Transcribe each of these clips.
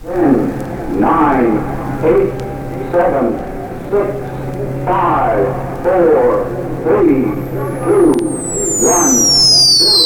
10, 9, 8, 7, 6, 5, 4, 3, 2, 1, 0.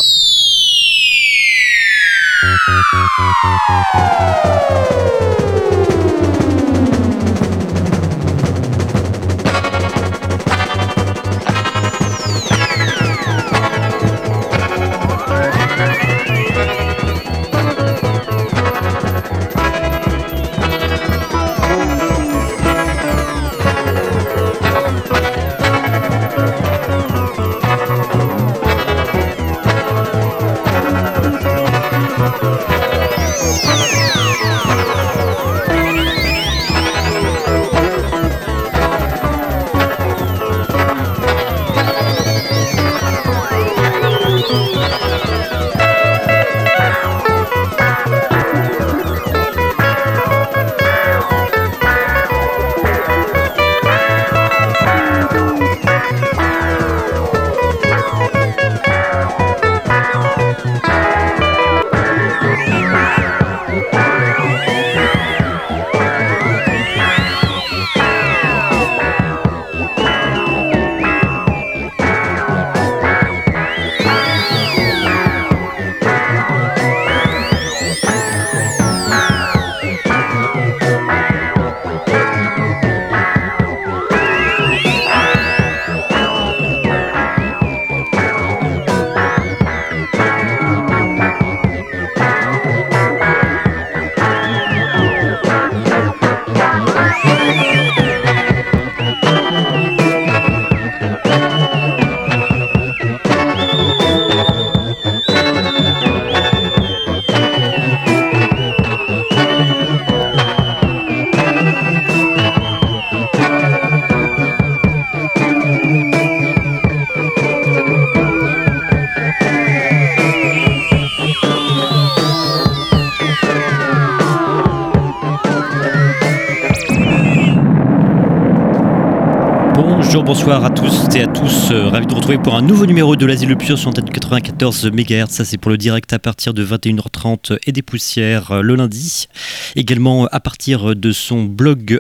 Bonsoir à tous et à tous, ravi de vous retrouver pour un nouveau numéro de l'Asile le Pur sur antenne 94 MHz. Ça c'est pour le direct à partir de 21h30 et des poussières le lundi. Également à partir de son blog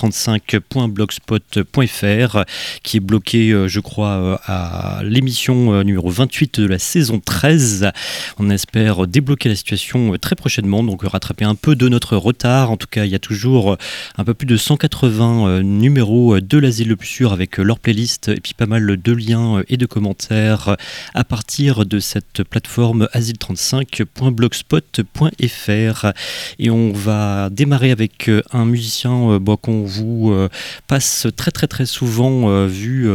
asile35.blogspot.fr qui est bloqué je crois à l'émission numéro 28 de la saison 13. On espère débloquer la situation très prochainement, donc rattraper un peu de notre retard. En tout cas il y a toujours un peu plus de 180 numéros de l'Asile le Pur avec leur playlist et puis pas mal de liens et de commentaires à partir de cette plateforme asile35.blogspot.fr. Et on va démarrer avec un musicien qu'on vous passe très souvent vu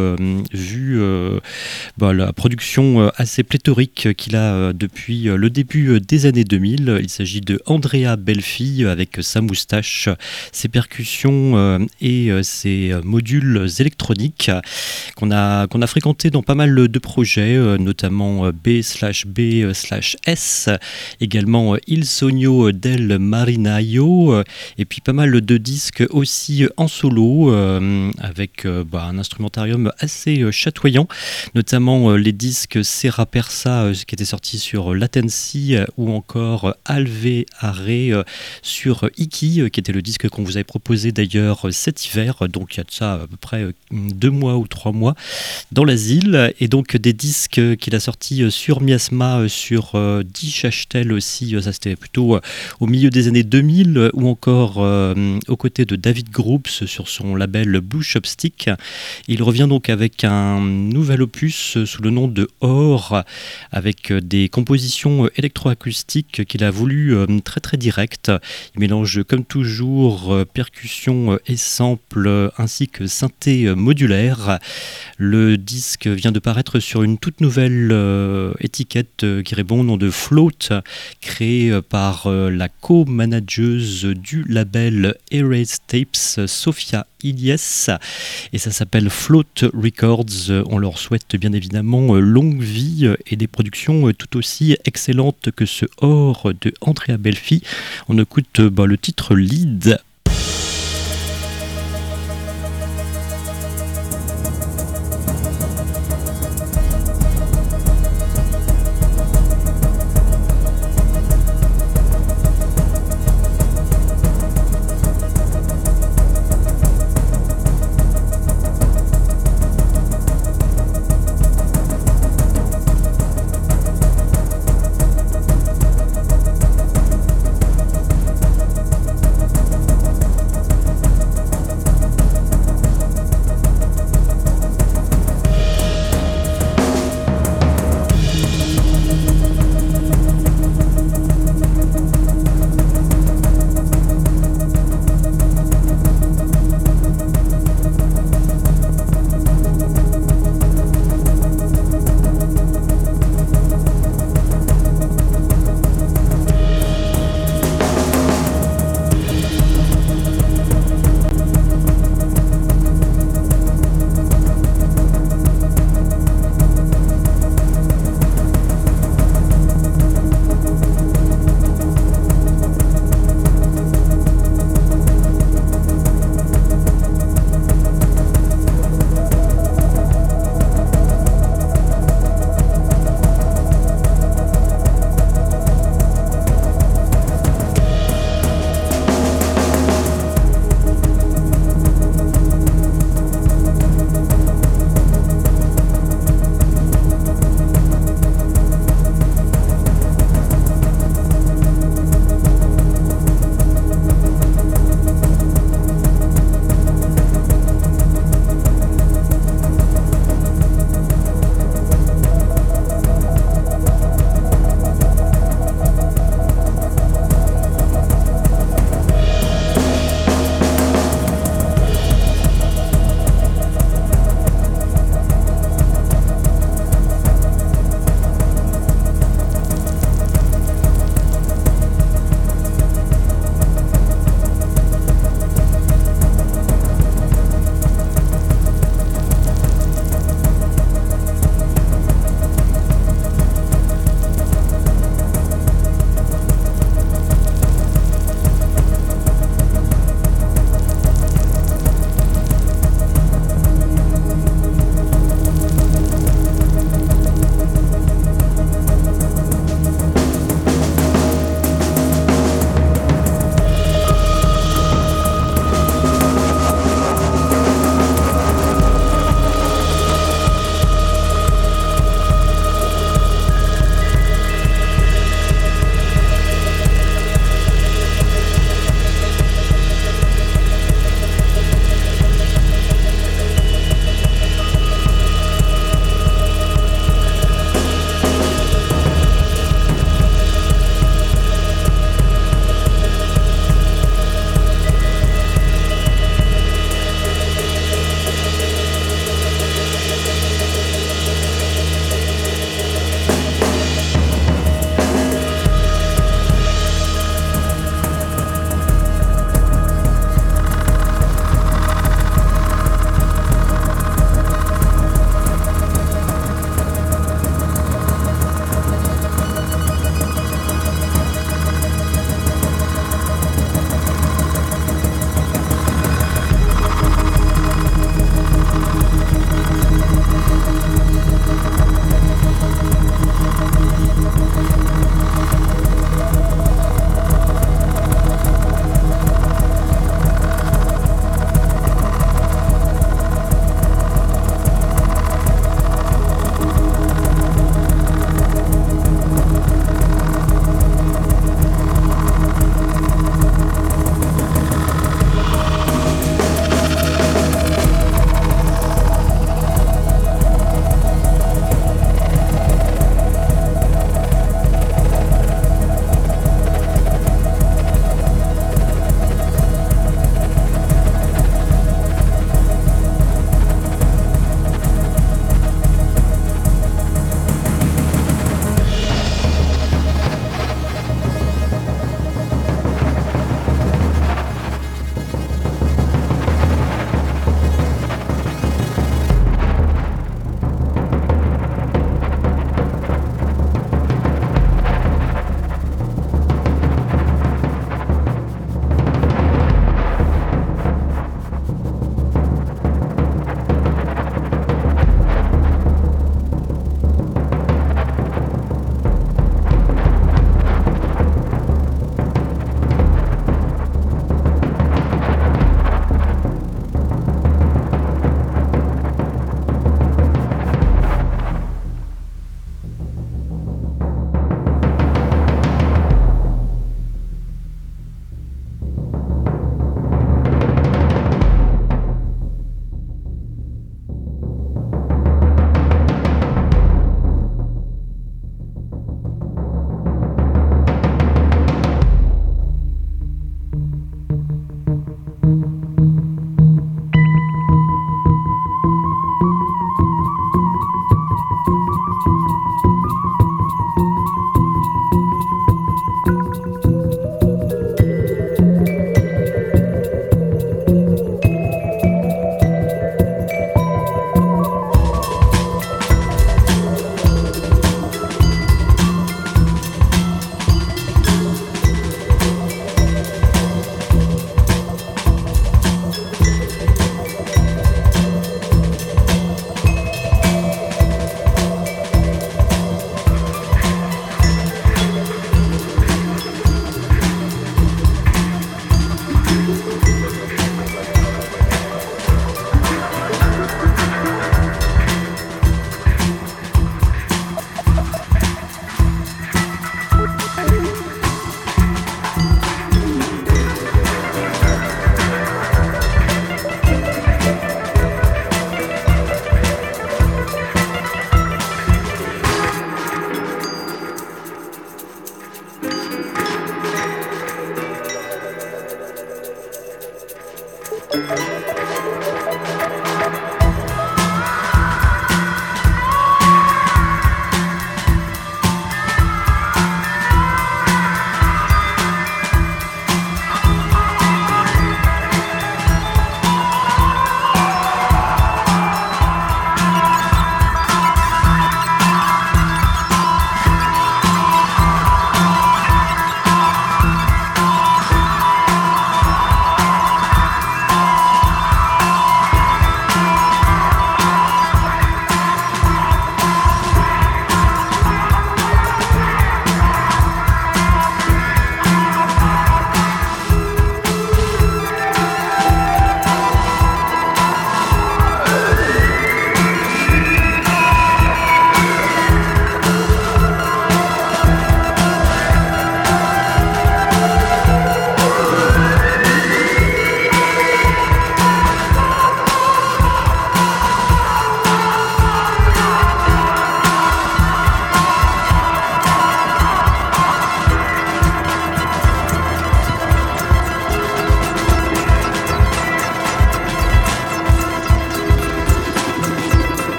la production assez pléthorique qu'il a depuis le début des années 2000. Il s'agit de Andrea Belfi avec sa moustache, ses percussions et ses modules électroniques qu'on a fréquenté dans pas mal de projets, notamment B/B/S, également Il Sogno del Marinaio, et puis pas mal de disques aussi en solo, avec un instrumentarium assez chatoyant, notamment les disques Serra Persa qui était sorti sur Latency, ou encore Alveare sur Iki, qui était le disque qu'on vous avait proposé d'ailleurs cet hiver, donc il y a de ça à peu près 2 mois ou 3 mois dans l'asile, et donc des disques qu'il a sortis sur Miasma, sur Die Schachtel aussi, ça c'était plutôt au milieu des années 2000, ou encore aux côtés de David Groups sur son label Blue Chopstick. Il revient donc avec un nouvel opus sous le nom de Or, avec des compositions électroacoustiques qu'il a voulu très directes. Il mélange comme toujours percussions et samples ainsi que synthé modulaire. Le disque vient de paraître sur une toute nouvelle étiquette qui répond au nom de Float, créée par la co-manageuse du label Erase Tapes, Sophia Ilyes, et ça s'appelle Float Records. On leur souhaite bien évidemment longue vie et des productions tout aussi excellentes que ce Or de Andrea Belfi. On écoute le titre Lead.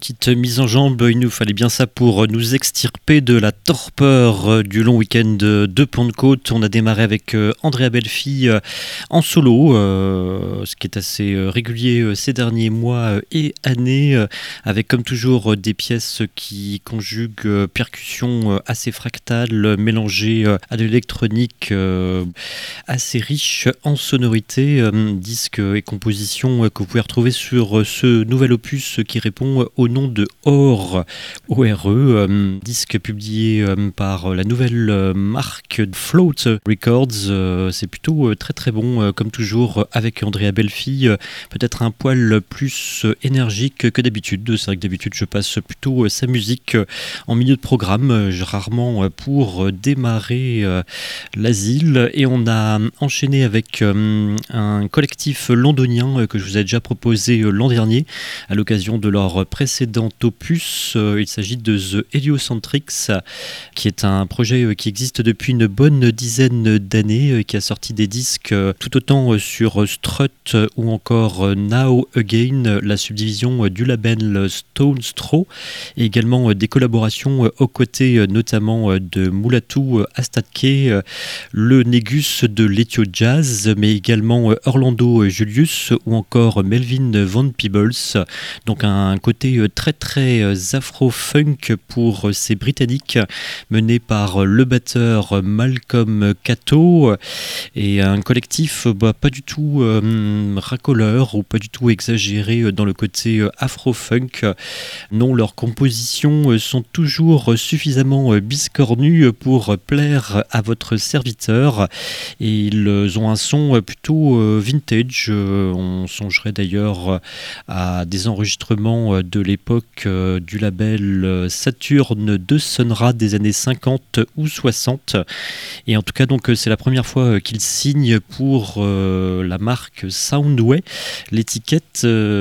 petite mise en jambe, il nous fallait bien ça pour nous extirper de la torpeur du long week-end de Pentecôte. On a démarré avec Andrea Belfi en solo, ce qui est assez régulier ces derniers mois et années, avec comme toujours des pièces qui conjuguent percussions assez fractales mélangées à de l'électronique assez riche en sonorités, disques et compositions que vous pouvez retrouver sur ce nouvel opus qui répond au nom de ORE, disque publié par la nouvelle marque Float Records. C'est plutôt très très bon, comme toujours avec Andrea Belfi, peut-être un poil plus énergique que d'habitude. C'est vrai que d'habitude je passe plutôt sa musique en milieu de programme, rarement pour démarrer l'asile, et on a enchaîné avec un collectif londonien que je vous ai déjà proposé l'an dernier à l'occasion de leur précédent opus. Il s'agit de The Heliocentrics, qui est un projet qui existe depuis une bonne dizaine d'années, qui a sorti des disques tout autant sur Strut ou encore Now Again, la subdivision du label Stone's Throw, et également des collaborations aux côtés notamment de Mulatu Astatke, le Négus de l'Ethio Jazz, mais également Orlando Julius ou encore Melvin Van Peebles. Donc un côté très très afro-funk pour ces Britanniques, menés par le batteur Malcolm Cato, et un collectif pas du tout racoleur ou pas du tout exagéré dans le côté afro-funk. Non, leurs compositions sont toujours suffisamment biscornues pour plaire à votre serviteur, et ils ont un son plutôt vintage. On songerait d'ailleurs à des enregistrements de l'époque du label Saturn de Sonra des années 50 ou 60, et en tout cas donc c'est la première fois qu'ils signent pour la marque Soundway, l'étiquette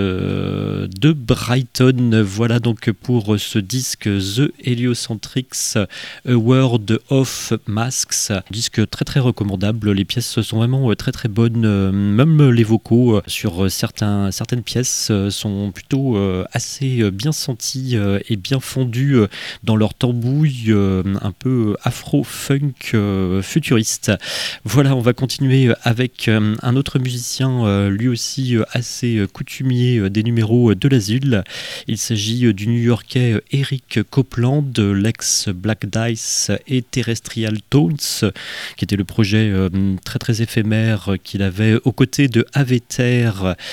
de Brighton. Voilà donc pour ce disque The Heliocentrics, A World of Masks, disque très très recommandable. Les pièces sont vraiment très très bonnes, même les vocaux sur certaines pièces sont plutôt assez bien sentis et bien fondus dans leur tambouille un peu afro-funk futuriste. Voilà, on va continuer avec un autre musicien, lui aussi assez coutumier des numéros de l'asile. Il s'agit du New-Yorkais Eric Copeland, l'ex Black Dice et Terrestrial Tones, qui était le projet très très éphémère qu'il avait aux côtés de Aveter,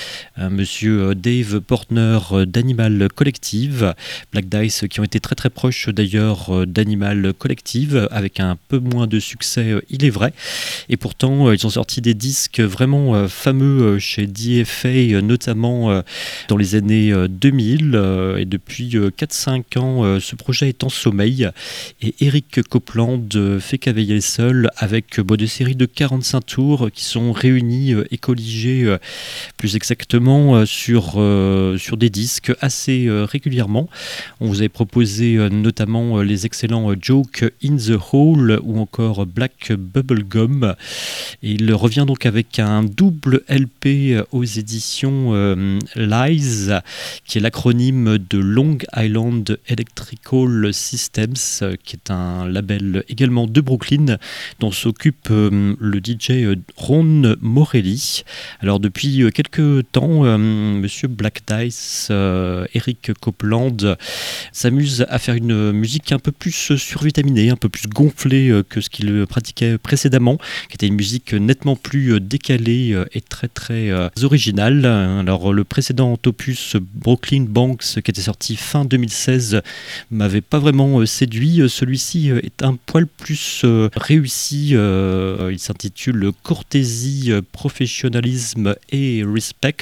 monsieur Dave Portner d'Animal Collective. Black Dice qui ont été très très proches d'ailleurs d'Animal Collective, avec un peu moins de succès il est vrai, et pourtant ils ont sorti des disques vraiment fameux chez DFA, notamment dans les années 2000, et depuis 4-5 ans ce projet est en sommeil, et Eric Copeland fait cavalier seul avec des séries de 45 tours qui sont réunies et colligées plus exactement sur des disques assez régulièrement. On vous avait proposé notamment les excellents Joke in the Hole ou encore Black Bubblegum, et il revient donc avec un double LP aux éditions Lies, qui est l'acronyme de Long Island Electrical Systems, qui est un label également de Brooklyn dont s'occupe le DJ Ron Morelli. Alors depuis quelques temps, monsieur Black Dice, Eric Copeland, s'amuse à faire une musique un peu plus survitaminée, un peu plus gonflée que ce qu'il pratiquait précédemment, qui était une musique nettement plus décalée et très très originale. Alors le précédent opus Brooklyn Banks, qui était sorti fin 2016, m'avait pas vraiment séduit. Celui-ci est un poil plus réussi. Il s'intitule Courtésie, Professionnalisme et Respect,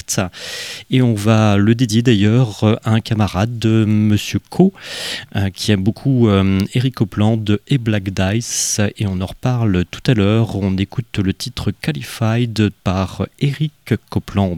et on va le dédier d'ailleurs à un camarade de monsieur Co, qui aime beaucoup Eric Copeland et Black Dice, et on en reparle tout à l'heure. On écoute le titre Qualified par Eric Copeland.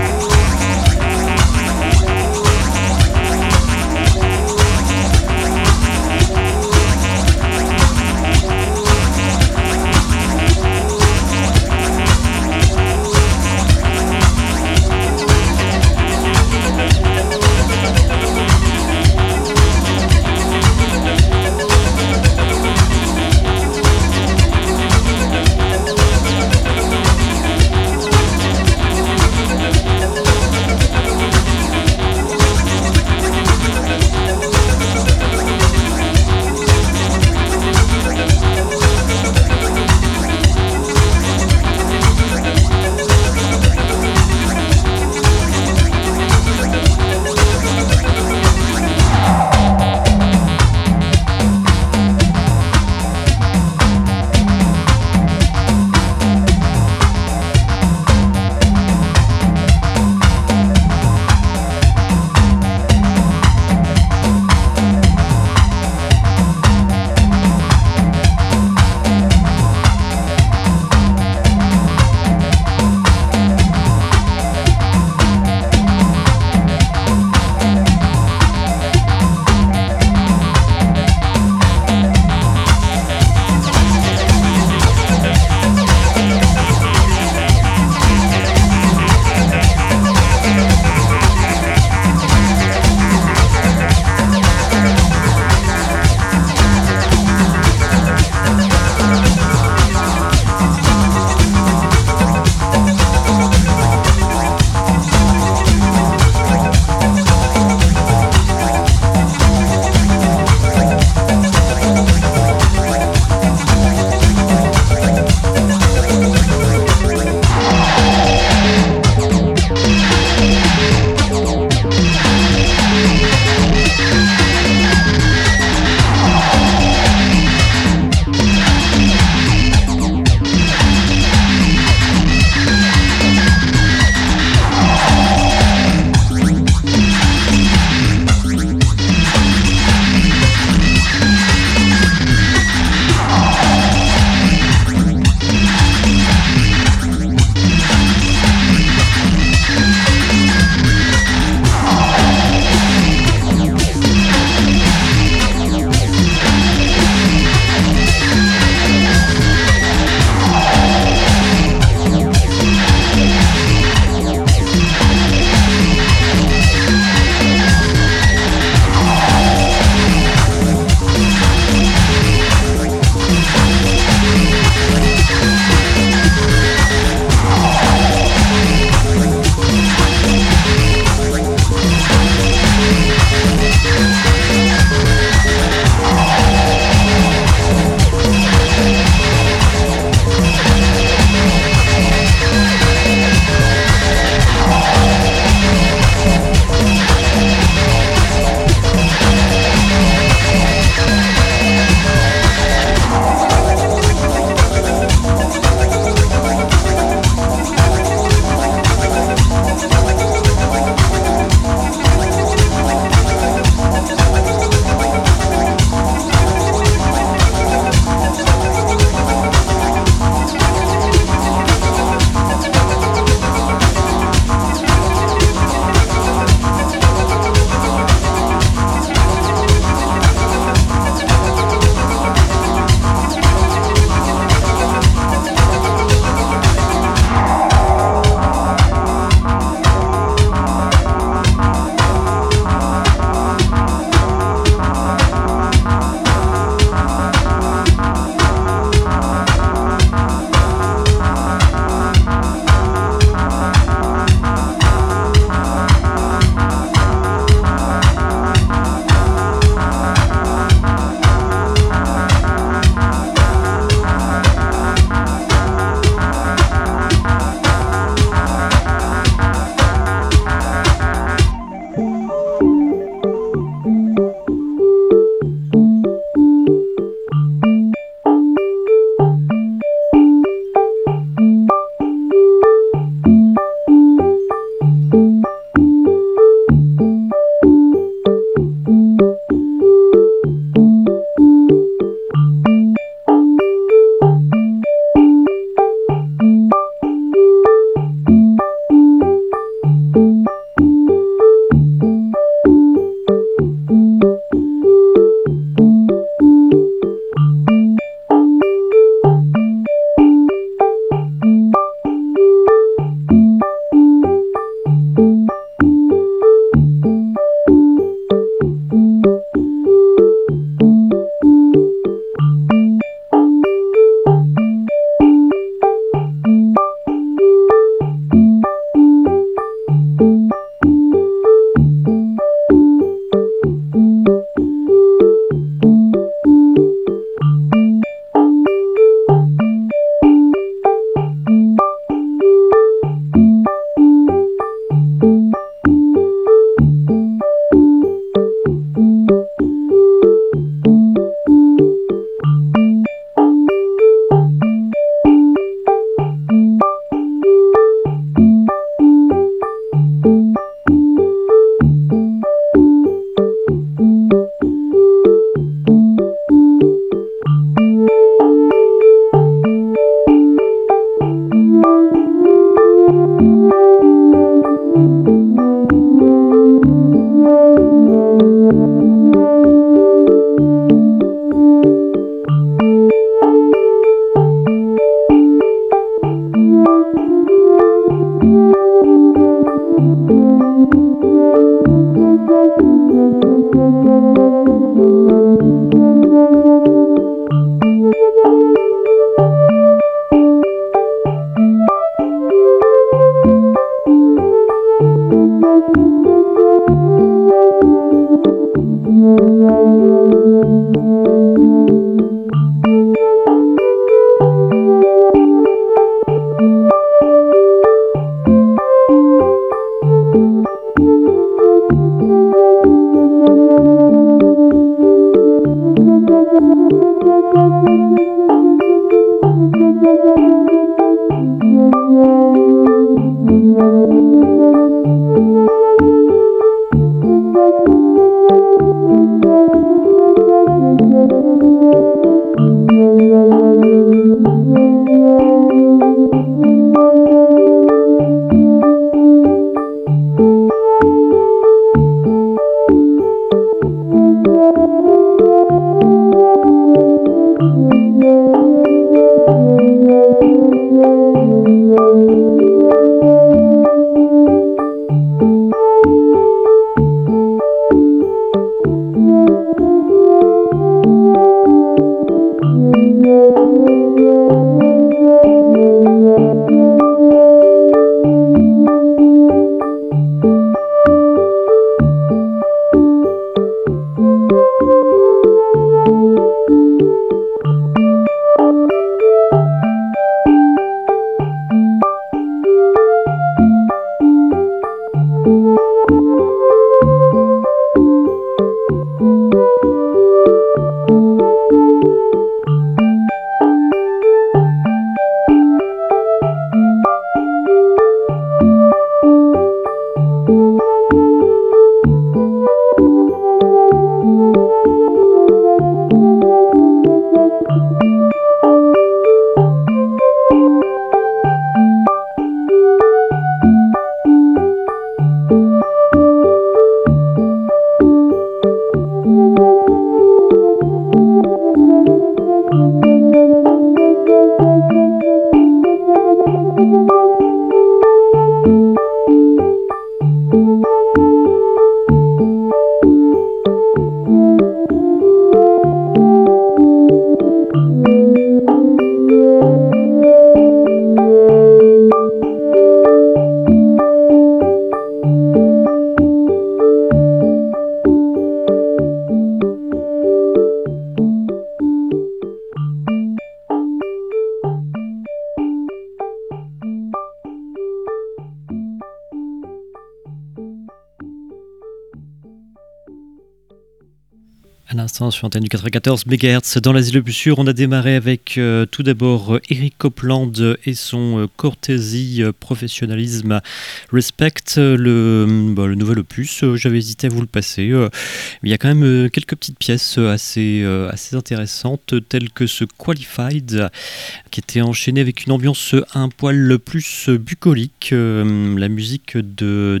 À l'instant, sur l'antenne du 94 MHz, dans l'asile le plus sûr, on a démarré avec tout d'abord Eric Copeland et son Courtesy Professionnalisme Respect, le nouvel opus. J'avais hésité à vous le passer. Il y a quand même quelques petites pièces assez intéressantes, telles que ce Qualified, qui était enchaîné avec une ambiance un poil plus bucolique. La musique de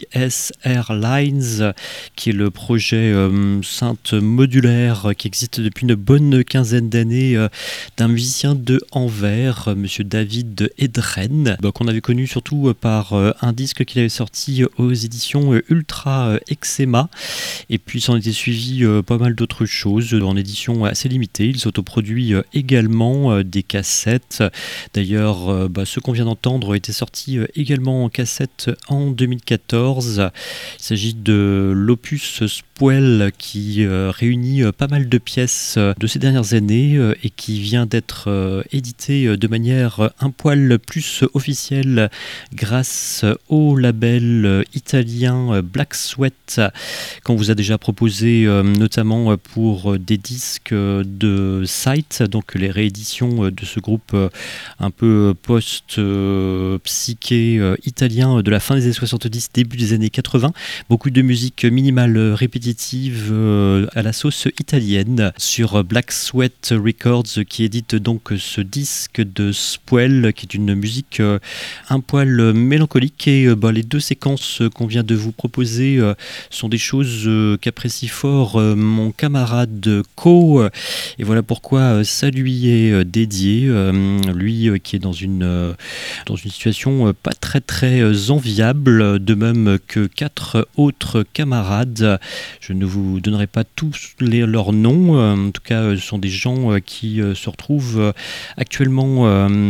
DSR Lines, qui est le projet synth modulaire qui existe depuis une bonne quinzaine d'années d'un musicien de Anvers, monsieur David Edren, qu'on avait connu surtout par un disque qu'il avait sorti aux éditions Ultra Eczema, et puis s'en était suivi pas mal d'autres choses en édition assez limitée. Il s'autoproduit également des cassettes. D'ailleurs, ce qu'on vient d'entendre était sorti également en cassette en 2014. Il s'agit de l'opus Spoel qui réunit pas mal de pièces de ces dernières années et qui vient d'être édité de manière un poil plus officielle grâce au label italien Black Sweat, qu'on vous a déjà proposé notamment pour des disques de Sight, donc les rééditions de ce groupe un peu post-psyché italien de la fin des années 70, début des années 80. Beaucoup de musique minimale répétitive à la sauce italienne sur Black Sweat Records, qui édite donc ce disque de Spoel, qui est une musique un poil mélancolique. Et les deux séquences qu'on vient de vous proposer sont des choses qu'apprécie fort mon camarade Co, et voilà pourquoi ça lui est dédié, lui qui est dans une situation pas très enviable, de même que 4 autres camarades. Je ne vous donnerai pas tous leurs noms, en tout cas ce sont des gens qui se retrouvent actuellement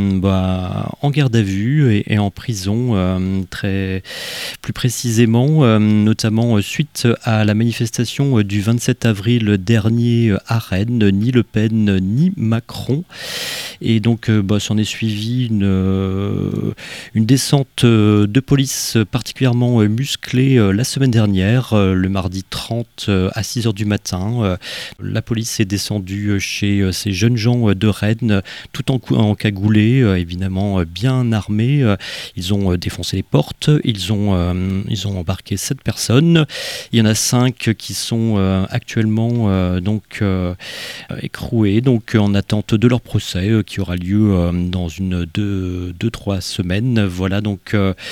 en garde à vue et en prison, plus précisément, notamment suite à la manifestation du 27 avril dernier à Rennes. Ni Le Pen ni Macron, et donc s'en est suivi une descente de police particulièrement musclée la semaine dernière, le mardi 30 à 6h du matin, matin. La police est descendue chez ces jeunes gens de Rennes, tout en cagoulé, évidemment bien armés. Ils ont défoncé les portes, ils ont embarqué 7 personnes. Il y en a 5 qui sont actuellement écroués, donc en attente de leur procès qui aura lieu dans une 2-3 semaines. Voilà, donc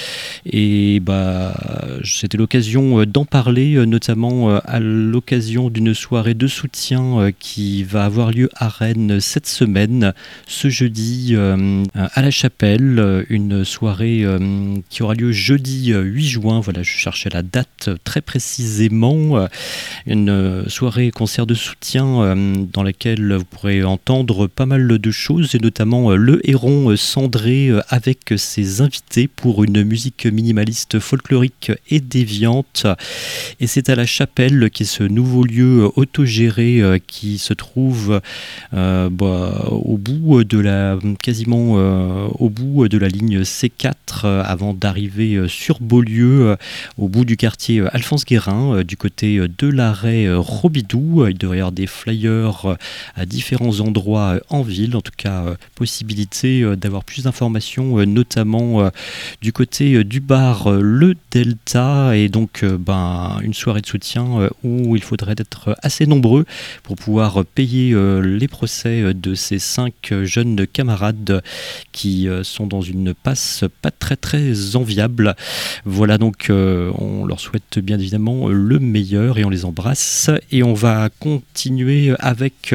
c'était l'occasion d'en parler, notamment à l'occasion d'une soirée de soutien qui va avoir lieu à Rennes cette semaine, ce jeudi à la Chapelle, une soirée qui aura lieu jeudi 8 juin. Voilà, je cherchais la date très précisément. Une soirée concert de soutien dans laquelle vous pourrez entendre pas mal de choses, et notamment le Héron cendré avec ses invités pour une musique minimaliste folklorique et déviante. Et c'est à la Chapelle, qui est ce nouveau lieu autogéré qui se trouve au bout de au bout de la ligne C4 avant d'arriver sur Beaulieu, au bout du quartier Alphonse Guérin, du côté de l'arrêt Robidoux. Il devrait y avoir des flyers à différents endroits en ville, en tout cas possibilité d'avoir plus d'informations, notamment du côté du bar Le Delta, et donc une soirée de soutien où il faudrait être assez nombreux pour pouvoir payer les procès de ces 5 jeunes camarades qui sont dans une passe pas très très enviable. Voilà, donc on leur souhaite bien évidemment le meilleur et on les embrasse, et on va continuer avec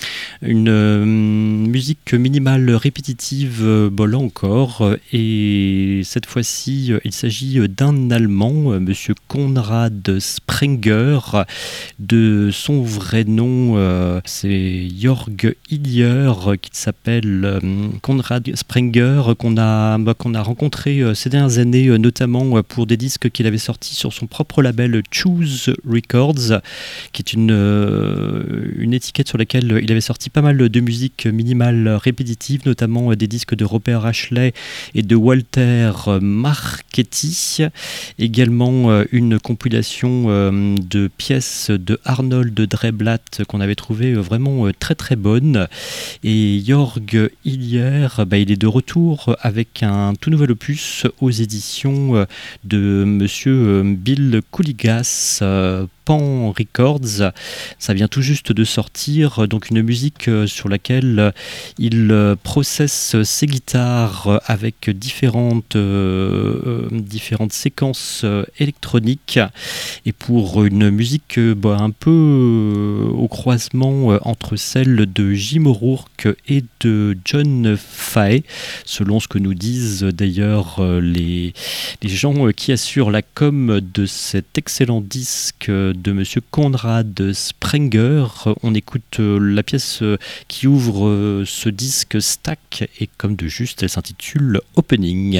une musique minimale répétitive, là encore, et cette fois-ci il s'agit d'un Allemand, monsieur Konrad Sprenger. De son vrai nom, c'est Jörg Illier, qui s'appelle Konrad Sprenger, qu'on a rencontré ces dernières années, notamment pour des disques qu'il avait sortis sur son propre label Choose Records, qui est une étiquette sur laquelle il avait sorti pas mal de musique minimale répétitive, notamment des disques de Robert Ashley et de Walter Marchetti, également une compilation de pièces de Arnold Dreiblatt qu'on avait trouvé vraiment très très bonne. Et Jörg Illier, il est de retour avec un tout nouvel opus aux éditions de monsieur Bill Kuligas, Pan Records. Ça vient tout juste de sortir, donc une musique sur laquelle il processe ses guitares avec différentes séquences électroniques, et pour une musique un peu au croisement entre celle de Jim O'Rourke et de John Fahey, selon ce que nous disent d'ailleurs les gens qui assurent la com de cet excellent disque de monsieur Konrad Sprenger. On écoute la pièce qui ouvre ce disque Stack, et comme de juste, elle s'intitule Opening.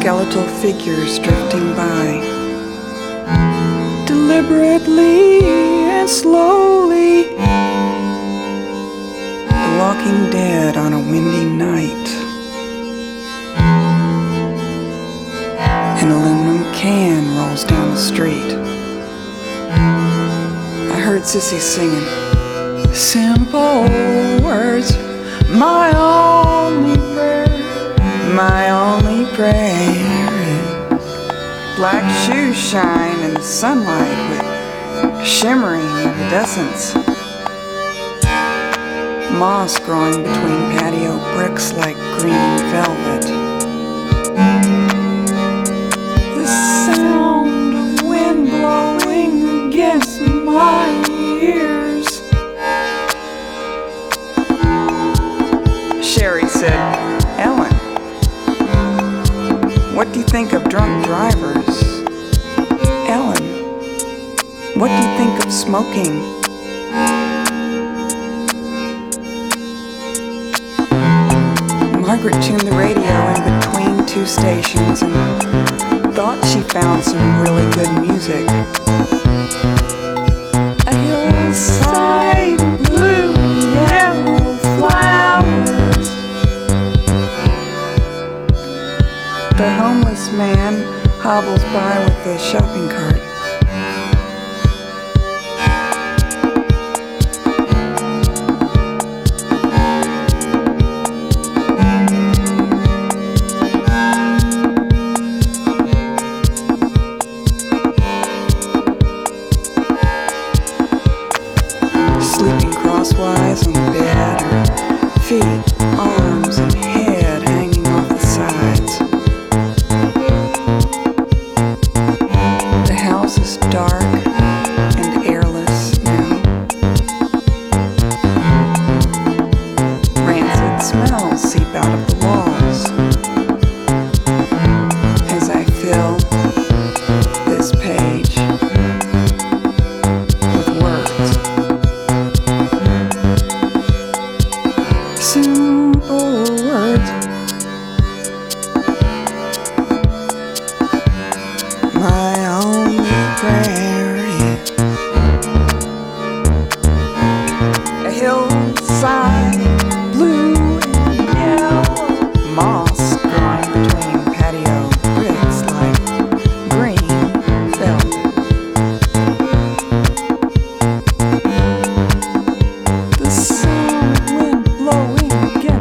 skeletal figures drifting by. Deliberately and slowly, the walking dead on a windy night. An aluminum can rolls down the street. I heard Sissy singing, simple words, my only prayer, my only prayer. Black shoes shine in the sunlight with shimmering iridescence. Moss growing between patio bricks like green velvet. The sound of wind blowing against my ears. Sherry said, Ellen, what do you think of drunk drivers? Ellen, what do you think of smoking? Margaret tuned the radio in between two stations and thought she found some really good music. A hillside, blue, yellow flowers. The homeless man hobbles by with the shopping cart. Sleeping crosswise on the bed, her feet, arms, and head hanging off the sides. The house is dark and airless now. Rancid smells seep out of the walls as I fill this page with words. Simple words, my only prayer is a hillside, blue and yellow, moss growing between patio bricks like green velvet. The sound of wind blowing against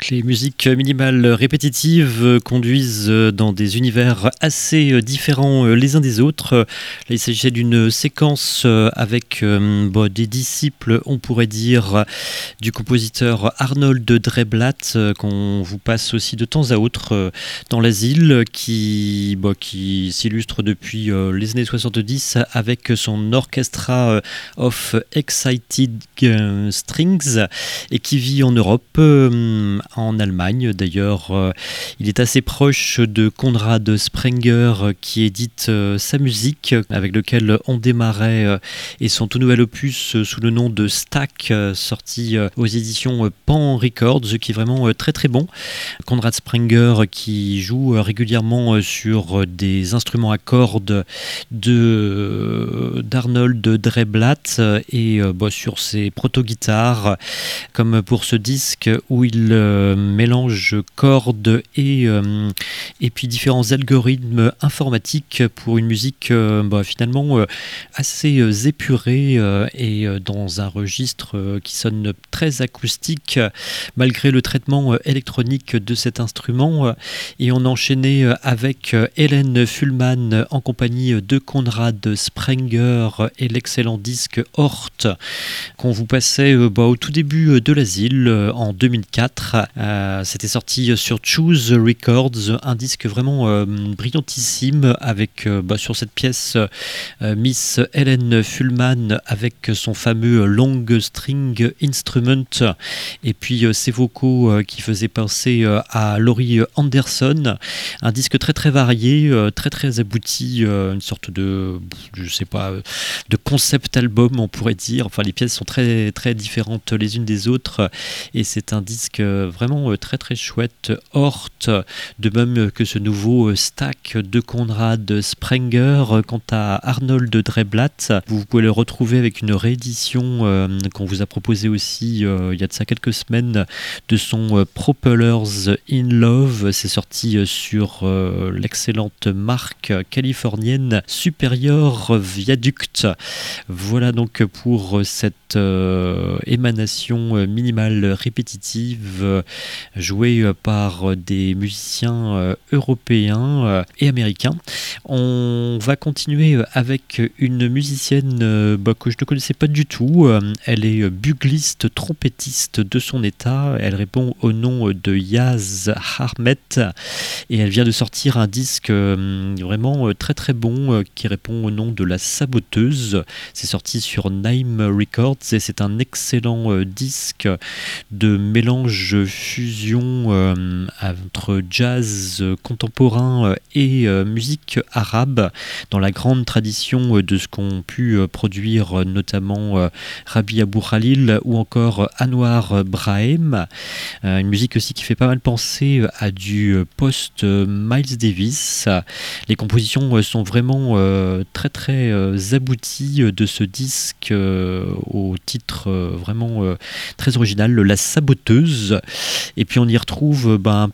Les musiques minimales répétitives conduisent dans des univers assez différents les uns des autres. Là, il s'agissait d'une séquence avec des disciples, on pourrait dire, du compositeur Arnold Dreyblatt, qu'on vous passe aussi de temps à autre dans l'asile, qui s'illustre depuis les années 70 avec son Orchestra of Excited Strings et qui vit en Europe, en Allemagne d'ailleurs. Il est assez proche de Konrad Sprenger qui édite sa musique, avec lequel on démarrait, et son tout nouvel opus sous le nom de Stack, sorti aux éditions Pan Records, qui est vraiment très très bon. Konrad Sprenger qui joue régulièrement sur des instruments à cordes d'Arnold Dreyblatt et sur ses proto-guitares, comme pour ce disque où il mélange cordes et puis différents algorithmes informatiques pour une musique finalement assez épurée et dans un registre qui sonne très acoustique malgré le traitement électronique de cet instrument. Et on enchaînait avec Helen Fullman en compagnie de Konrad Sprenger et l'excellent disque Hort qu'on vous passait au tout début de l'asile en 2004. C'était sorti sur Choose Records, un disque vraiment brillantissime avec sur cette pièce Miss Helen Fullman avec son fameux long string instrument et puis ses vocaux qui faisaient penser à Laurie Anderson. Un disque très très varié, très très abouti, une sorte de de concept album, on pourrait dire. Enfin, les pièces sont très très différentes les unes des autres et c'est un disque vraiment très très chouette. Hort, de même que ce nouveau Stack de Konrad Sprenger. Quant à Arnold Dreyblatt, vous pouvez le retrouver avec une réédition qu'on vous a proposée aussi il y a de ça quelques semaines de son Propellers in Love. C'est sorti sur l'excellente marque californienne Superior Viaduct. Voilà donc pour cette émanation minimale répétitive jouée par des musiciens européens et américains. On va continuer avec une musicienne que je ne connaissais pas du tout. Elle est bugliste, trompettiste de son état. Elle répond au nom de Yaz Ahmed et elle vient de sortir un disque vraiment très très bon qui répond au nom de La Saboteuse. C'est sorti sur Nime Records et c'est un excellent disque de mélange fusion entre jazz contemporain et musique arabe dans la grande tradition de ce qu'ont pu produire notamment Rabi Abou Khalil ou encore Anwar Brahim. Une musique aussi qui fait pas mal penser à du post-Miles Davis. Les compositions sont vraiment très très abouties de ce disque au titre vraiment très original, La Saboteuse. Et puis on y retrouve un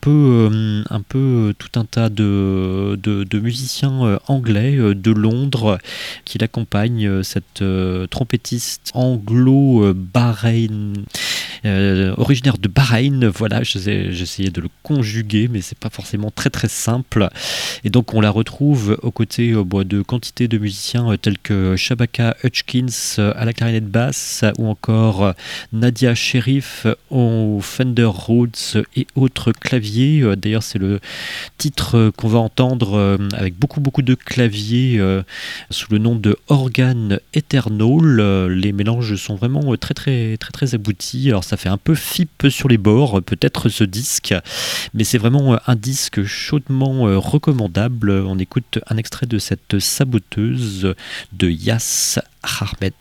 peu tout un tas de musiciens anglais de Londres qui l'accompagnent, cette trompettiste anglo-bahreïn, originaire de Bahreïn. Voilà, j'essayais de le conjuguer mais c'est pas forcément très très simple, et donc on la retrouve aux côtés de quantité de musiciens tels que Shabaka Hutchins à la clarinette basse ou encore Nadia Sherif au Fender Rhodes et autres claviers. D'ailleurs c'est le titre qu'on va entendre avec beaucoup de claviers sous le nom de Organ Eternal. Les mélanges sont vraiment très très très très aboutis. Alors ça fait un peu FIP sur les bords peut-être ce disque, mais c'est vraiment un disque chaudement recommandable. On écoute un extrait de cette Saboteuse de Yas Ahmed.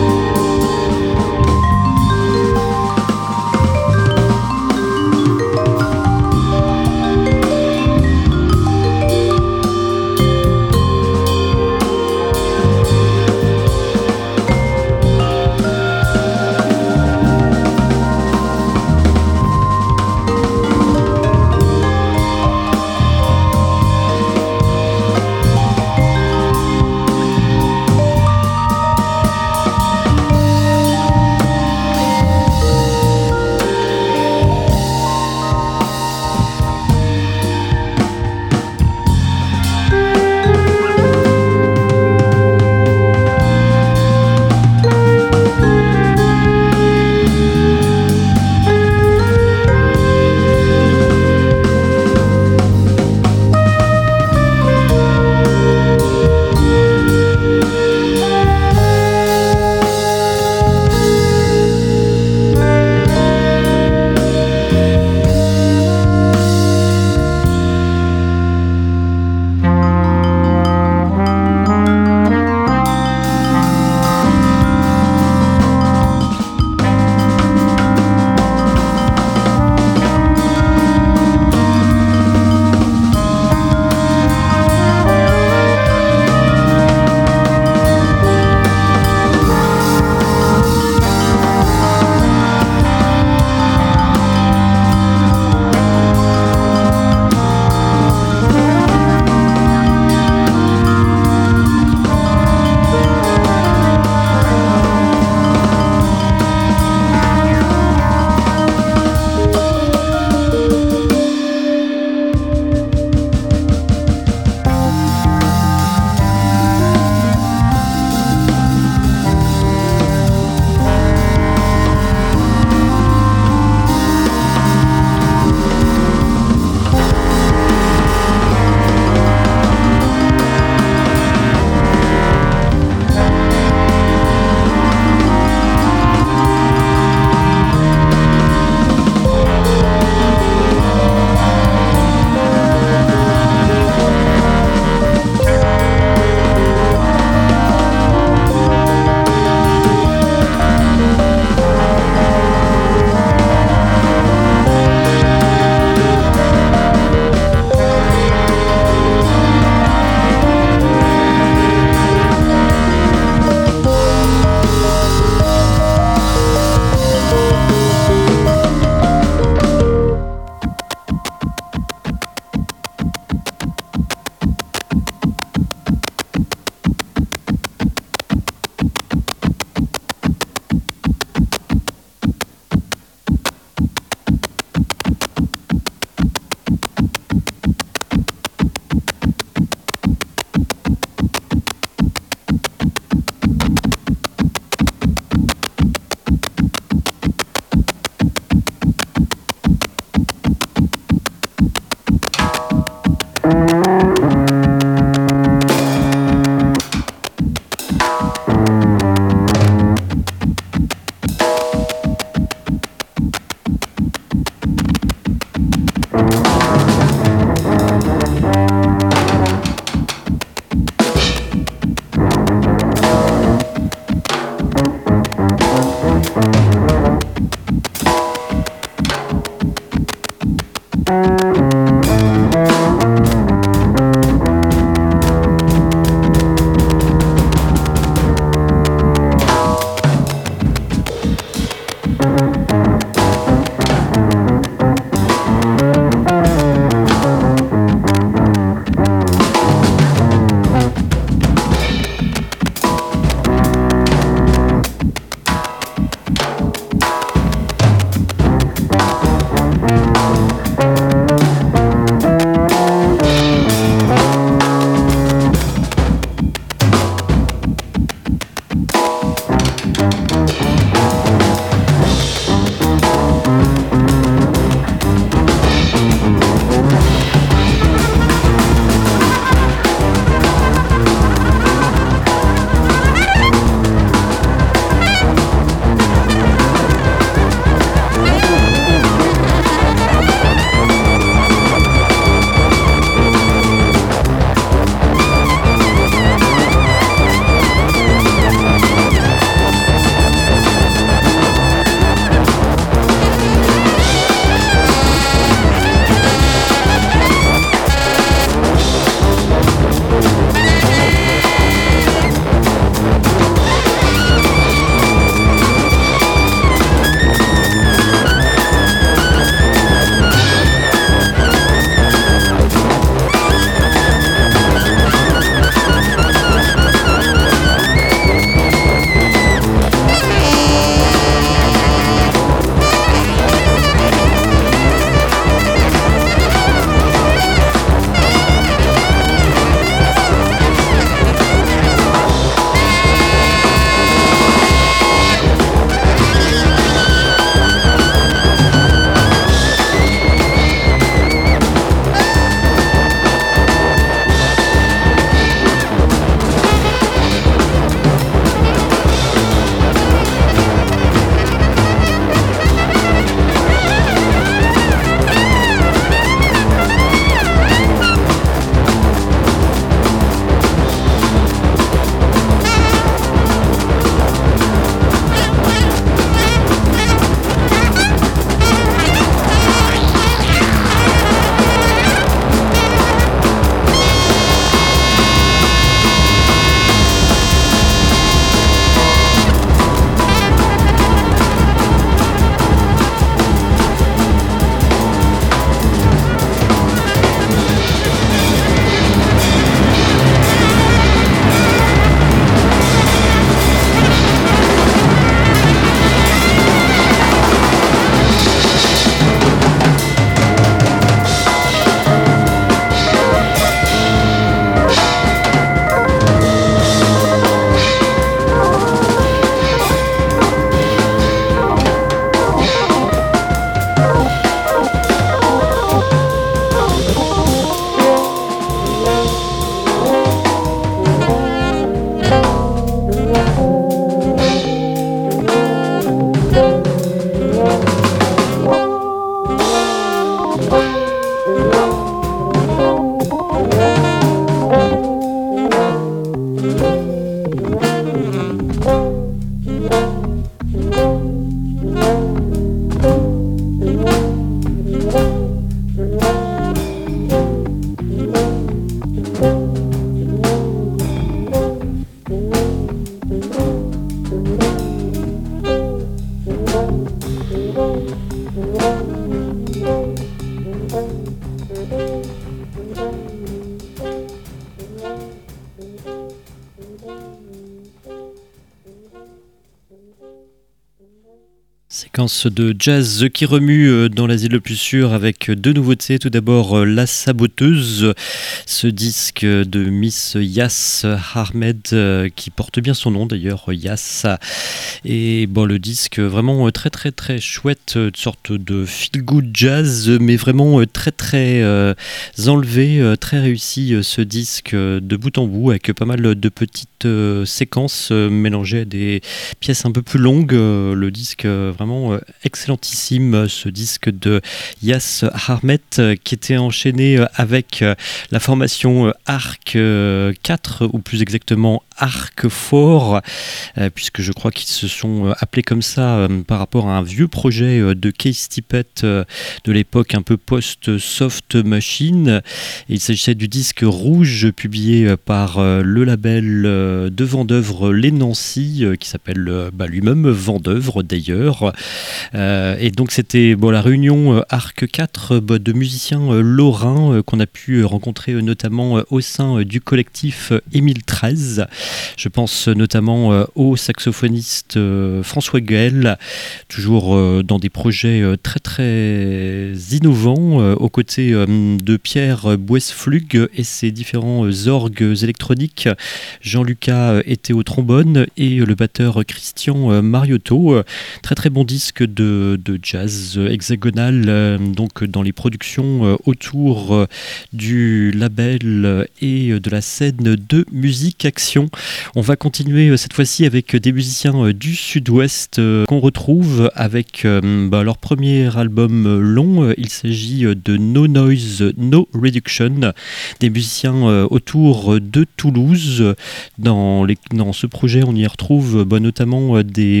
Séquence de jazz qui remue dans l'asile le plus sûr avec deux nouveautés. Tout d'abord La Saboteuse, ce disque de Miss Yas Ahmed qui porte bien son nom d'ailleurs, Yas. Et bon, le disque vraiment très très très chouette, une sorte de feel good jazz, mais vraiment très très enlevé, très réussi ce disque de bout en bout avec pas mal de petites séquences mélangées à des pièces un peu plus longues. Le disque vraiment excellentissime, ce disque de Yas Ahmed qui était enchaîné avec la formation Arc 4 ou plus exactement Arc 4 puisque je crois qu'ils se sont appelés comme ça par rapport à un vieux projet de Keith Tippett de l'époque un peu post-soft machine. Et il s'agissait du disque Rouge publié par le label de Vendeuvre Les Nancy qui s'appelle lui-même Vendeuvre d'ailleurs. Et donc c'était la réunion Arc 4 de musiciens lorrains qu'on a pu rencontrer notamment au sein du collectif Émile 13. Je pense notamment au saxophoniste François Guel, toujours dans des projets très très innovants, aux côtés de Pierre Boesflug et ses différents orgues électroniques. Jean-Lucas était au trombone et le batteur Christian Mariotto. Très très bon disque de jazz hexagonal, donc dans les productions autour du label et de la scène de musique action. On va continuer cette fois-ci avec des musiciens du sud-ouest qu'on retrouve avec leur premier album long. Il s'agit de No Noise, No Reduction, des musiciens autour de Toulouse. Dans ce projet, on y retrouve notamment des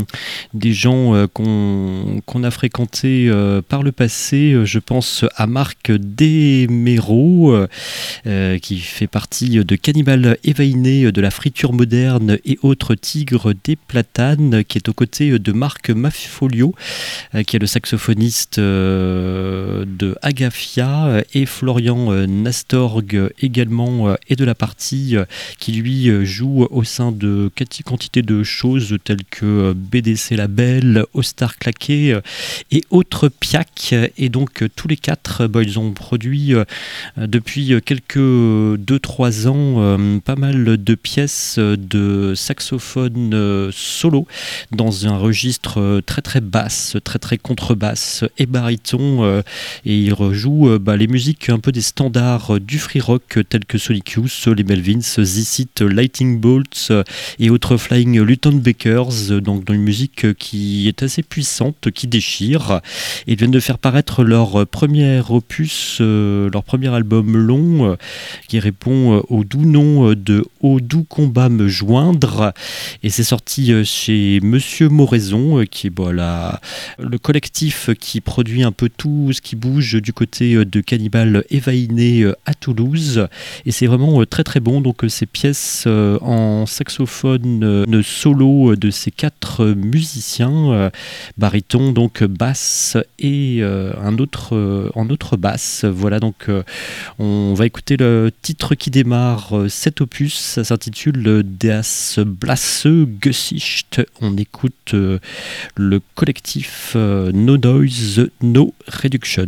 gens qu'on a fréquentés par le passé. Je pense à Marc Desméraud qui fait partie de Cannibal Évainé, de la friture moderne et autres Tigres des Platanes, qui est aux côtés de Marc Maffolio qui est le saxophoniste de Agafia, et Florian Nastorg également est de la partie qui lui joue au sein de quantité de choses telles que BDC Label, Ostar Claqué et autres piacs. Et donc tous les quatre, ils ont produit depuis quelques 2-3 ans pas mal de pièces de saxophone solo dans un registre très très basse, très très contrebasse et baryton, et ils rejouent les musiques un peu des standards du free rock tels que Sonic Youth, les Melvins, Z-Sit, Lightning Bolts et autres Flying Luton Bakers, donc dans une musique qui est assez puissante, qui déchire. Et ils viennent de faire paraître leur premier opus, leur premier album long qui répond au doux nom de Au doux combat me joindre, et c'est sorti chez Monsieur Moraison qui est le collectif qui produit un peu tout ce qui bouge du côté de Cannibal Évainé à Toulouse, et c'est vraiment très très bon. Donc ces pièces en saxophone solo de ces quatre musiciens, baryton, donc basse et un autre basse. Voilà, donc on va écouter le titre qui démarre cet opus. Ça s'intitule Das Blasse Gesicht. On écoute le collectif No Noise, No Reduction.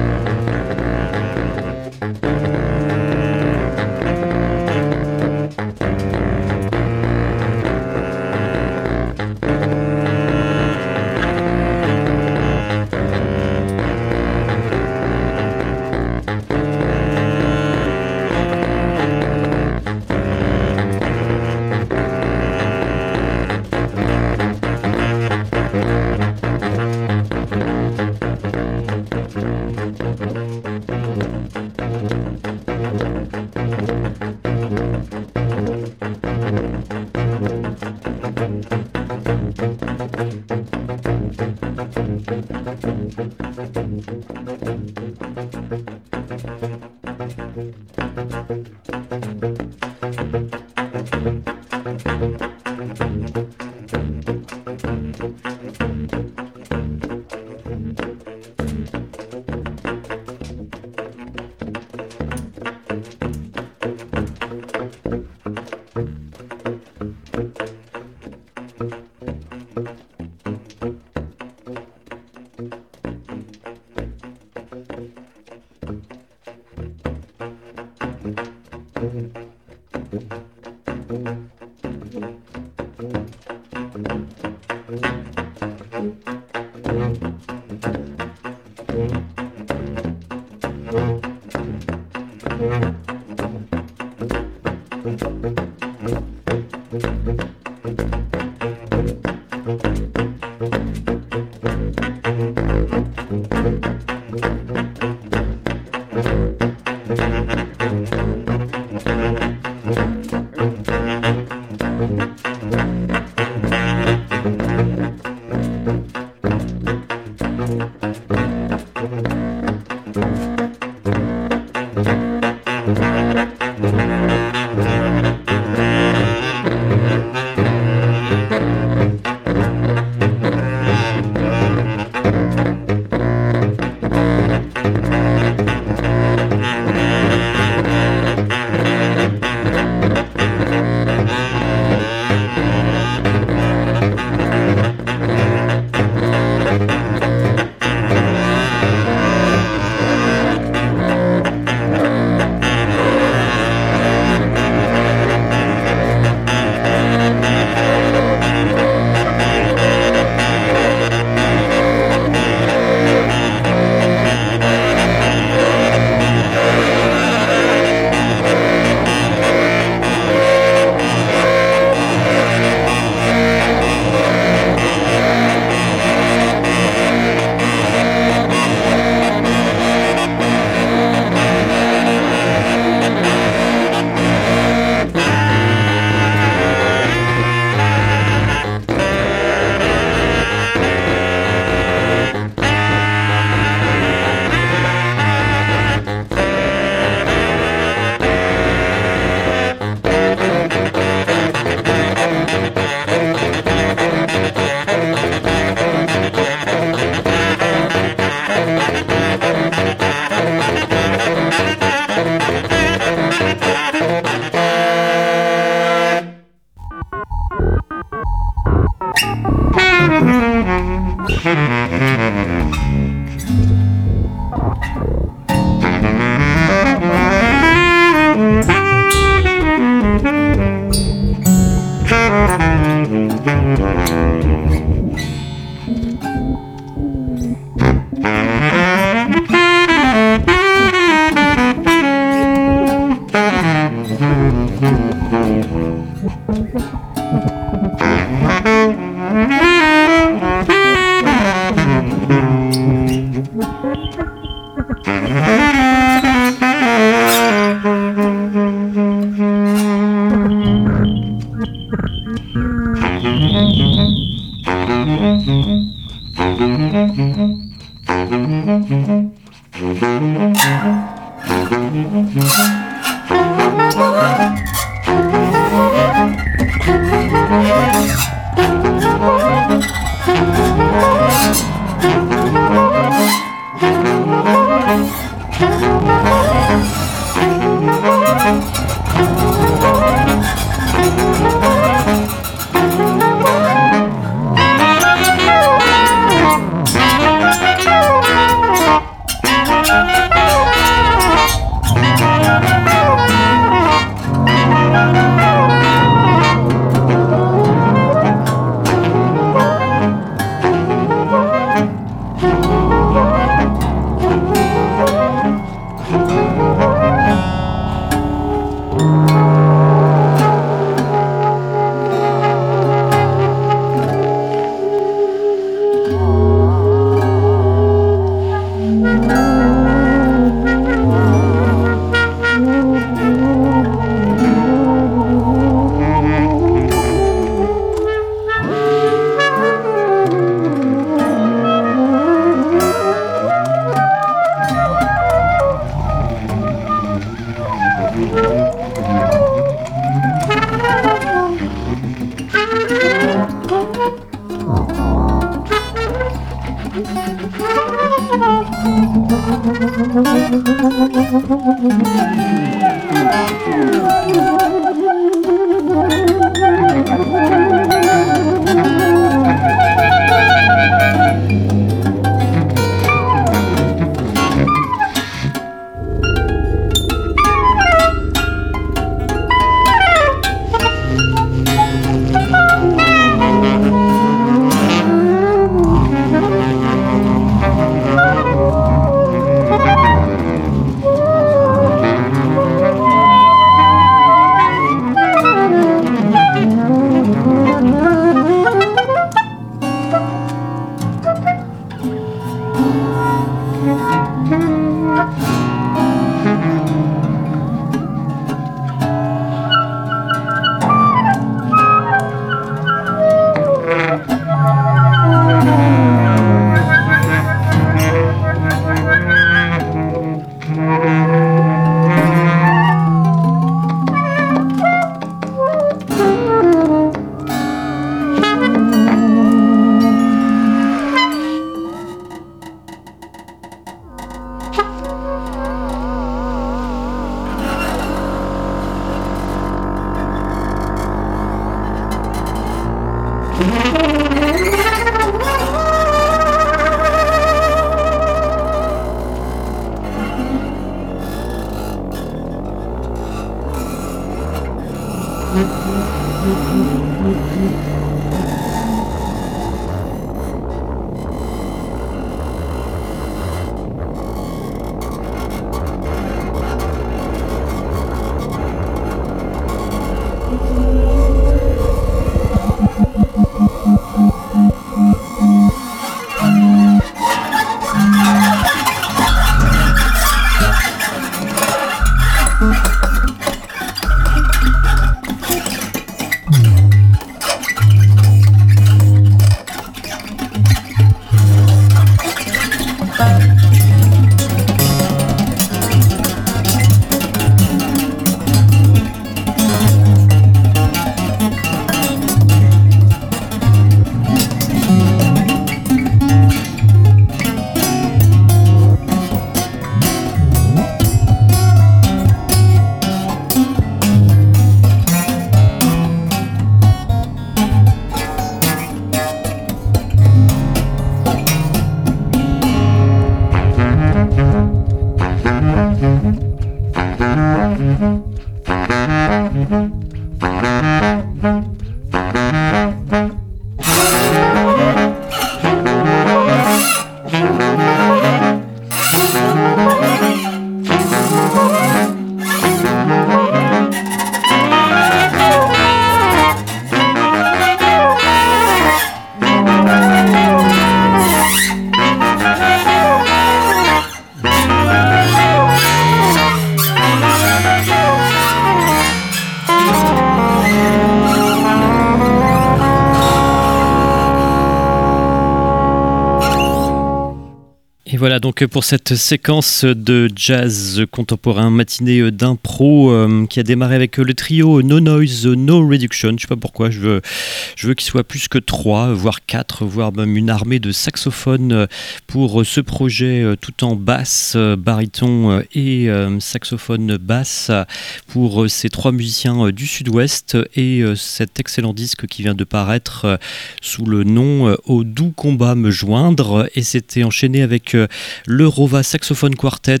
Et voilà donc pour cette séquence de jazz contemporain, matinée d'impro qui a démarré avec le trio No Noise, No Reduction. Je sais pas pourquoi, je veux qu'il soit plus que 3, voire 4, voire même une armée de saxophones pour ce projet tout en basse, baryton et saxophone basse pour ces 3 musiciens du Sud-Ouest et cet excellent disque qui vient de paraître sous le nom Au doux combat me joindre, et c'était enchaîné avec le Rova Saxophone Quartet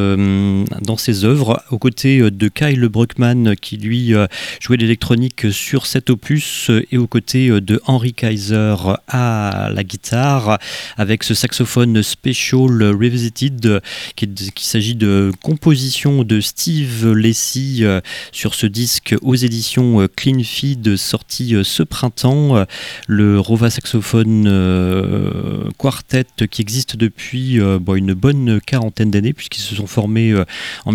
dans ses œuvres, aux côtés de Kyle Bruckmann qui lui jouait l'électronique sur cet opus, et aux côtés de Henry Kaiser à la guitare, avec ce saxophone Special Revisited qu'il s'agit de composition de Steve Lacy sur ce disque aux éditions Clean Feed sorti ce printemps. Le Rova Saxophone Quartet qui existe depuis une bonne quarantaine d'années, puisqu'ils se sont formés en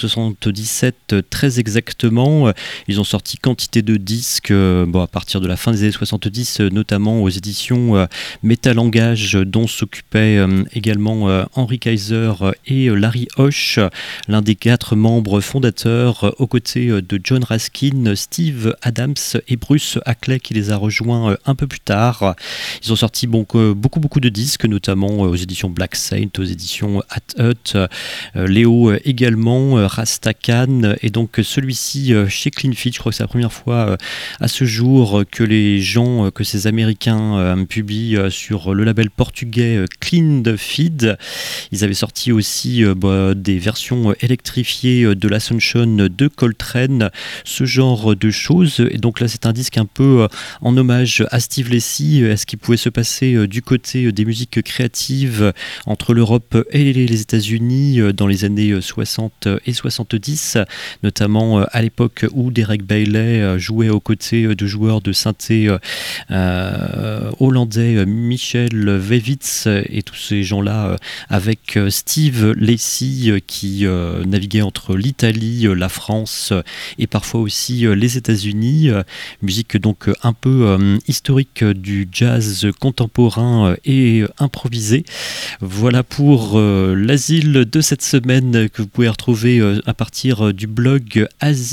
1977 très exactement. Ils ont sorti quantité de disques à partir de la fin des années 70, notamment aux éditions Métalangage, dont s'occupaient également Henry Kaiser et Larry Hoche, l'un des 4 membres fondateurs, aux côtés de John Raskin, Steve Adams et Bruce Ackley qui les a rejoints un peu plus tard. Ils ont sorti beaucoup de disques, notamment aux éditions Black Saint, aux éditions At Hut, Léo également, Rasta Khan, et donc celui-ci chez Clean Feed. Je crois que c'est la première fois à ce jour que ces Américains publient sur le label portugais Clean Feed. Ils avaient sorti aussi des versions électrifiées de la Sunshine de Coltrane, ce genre de choses, et donc là c'est un disque un peu en hommage à Steve Lacy, à ce qui pouvait se passer du côté des musiques créatives entre l'Europe et les États-Unis dans les années 60 et 70, notamment à l'époque où Derek Bailey jouait aux côtés de joueurs de synthé hollandais, Michel Wewitz et tous ces gens-là, avec Steve Lacy qui naviguait entre l'Italie, la France et parfois aussi les États-Unis. Musique donc un peu historique du jazz contemporain et improvisé. Voilà pour l'asile de cette semaine, que vous pouvez retrouver à partir du blog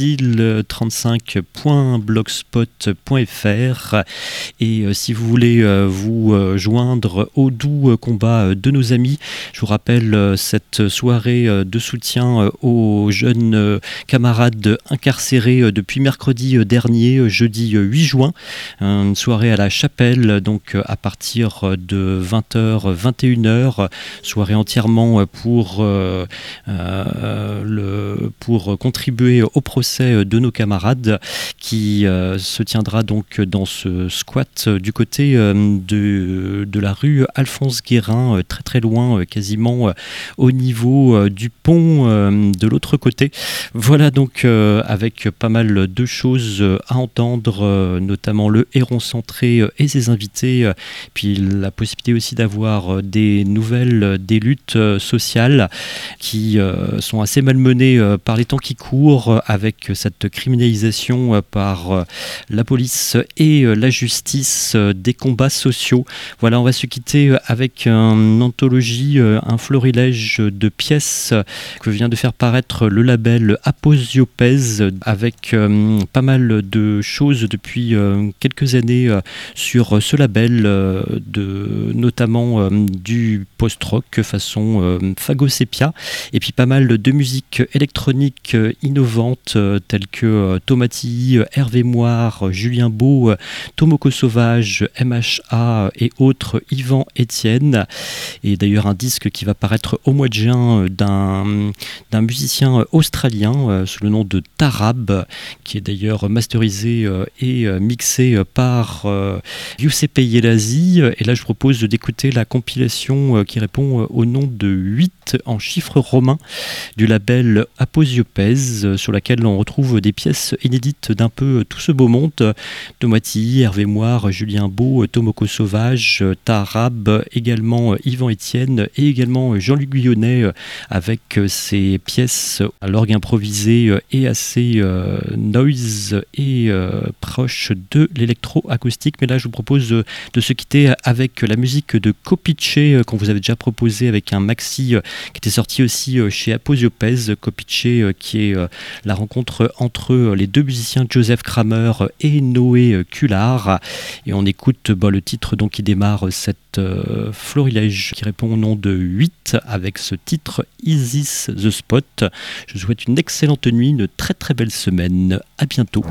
asile35.blogspot.fr. Et si vous voulez vous joindre au doux combat de nos amis, je vous rappelle cette soirée de soutien aux jeunes camarades incarcérés depuis mercredi dernier, jeudi 8 juin. Une soirée à la Chapelle, donc à partir de 20h, 21h. Soirée entièrement pour contribuer au procès de nos camarades, qui se tiendra donc dans ce squat du côté de la rue Alphonse Guérin, très très loin, quasiment au niveau du pont de l'autre côté. Voilà donc avec pas mal de choses à entendre, notamment le Héron Centré et ses invités, puis la possibilité aussi d'avoir des nouvelles des luttes sociales qui sont assez malmenées par les temps qui courent, avec cette criminalisation par la police et la justice des combats sociaux. Voilà, on va se quitter avec une anthologie, un florilège de pièces que vient de faire paraître le label Aposiopèse, avec pas mal de choses depuis quelques années sur ce label, notamment du post-rock façon Phagosépia, et puis pas mal de musique électronique innovante telles que Tomati, Hervé Moire, Julien Beau, Tomoko Sauvage, MHA et autres, Yvan Etienne. Et d'ailleurs un disque qui va paraître au mois de juin d'un musicien australien sous le nom de Tarab, qui est d'ailleurs masterisé et mixé par Giuseppe Ielasi. Et là je propose d'écouter la compilation qui répond au nom de 8 en chiffres romains du label Aposiopèse, sur laquelle on retrouve des pièces inédites d'un peu tout ce beau monde: Tomati, Hervé Moire, Julien Beau, Tomoko Sauvage, Tarab, également Yvan Etienne et également Jean-Luc Guyonnet, avec ses pièces à l'orgue improvisé et assez noise et proche de l'électro-acoustique. Mais là je vous propose de se quitter avec la musique de Kopice, qu'on vous avait déjà déjà proposé avec un maxi qui était sorti aussi chez Aposiopèse, Kopice, qui est la rencontre entre les deux musiciens Joseph Kramer et Noé Kular. Et on écoute le titre donc, qui démarre cette florilège qui répond au nom de 8 avec ce titre Is This the Spot. Je vous souhaite une excellente nuit, une très très belle semaine. À bientôt.